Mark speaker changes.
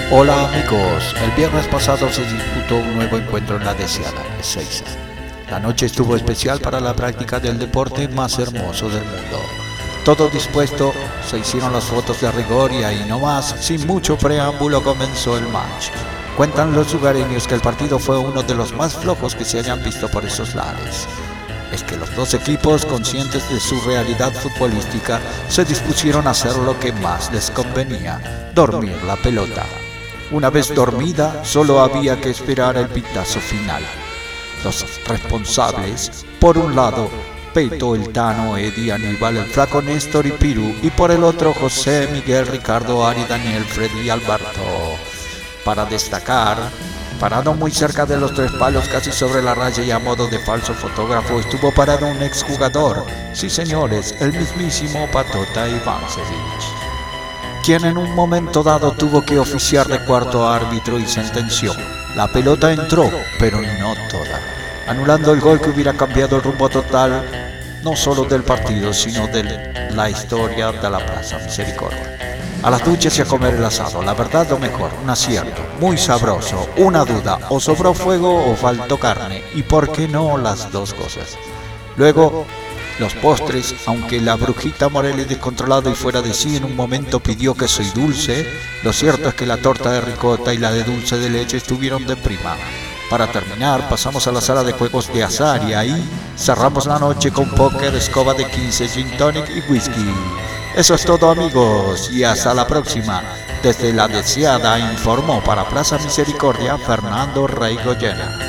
Speaker 1: Hola amigos, el viernes pasado se disputó un nuevo encuentro en la deseada Ezeiza. La noche estuvo especial para la práctica del deporte más hermoso del mundo. Todo dispuesto, se hicieron las fotos de rigor y ahí nomás, sin mucho preámbulo, comenzó el match. Cuentan los lugareños que el partido fue uno de los más flojos que se hayan visto por esos lares. Es que los dos equipos, conscientes de su realidad futbolística, se dispusieron a hacer lo que más les convenía: dormir la pelota. Una vez dormida, solo había que esperar el pitazo final. Los responsables, por un lado, Peto, el Tano, Eddie, Aníbal, el Flaco, Néstor y Pirú, y por el otro José, Miguel, Ricardo, Ari, Daniel, Freddy y Alberto. Para destacar, parado muy cerca de los tres palos, casi sobre la raya y a modo de falso fotógrafo, estuvo parado un exjugador. Sí señores, el mismísimo Patota Iváncević, quien en un momento dado tuvo que oficiar de cuarto árbitro y sentenció: la pelota entró, pero no toda, anulando el gol que hubiera cambiado el rumbo total, no solo del partido, sino de la historia de la Plaza Misericordia. A las duchas y a comer el asado, la verdad lo mejor, un acierto, muy sabroso, una duda: o sobró fuego o faltó carne, y por qué no las dos cosas. Luego, los postres, aunque la brujita Morelli, descontrolada y fuera de sí, en un momento pidió queso y dulce, lo cierto es que la torta de ricota y la de dulce de leche estuvieron de prima. Para terminar, pasamos a la sala de juegos de azar y ahí cerramos la noche con póker, escoba de 15, gin tonic y whisky. Eso es todo amigos, y hasta la próxima. Desde la deseada informó para Plaza Misericordia Fernando Rey Goyena.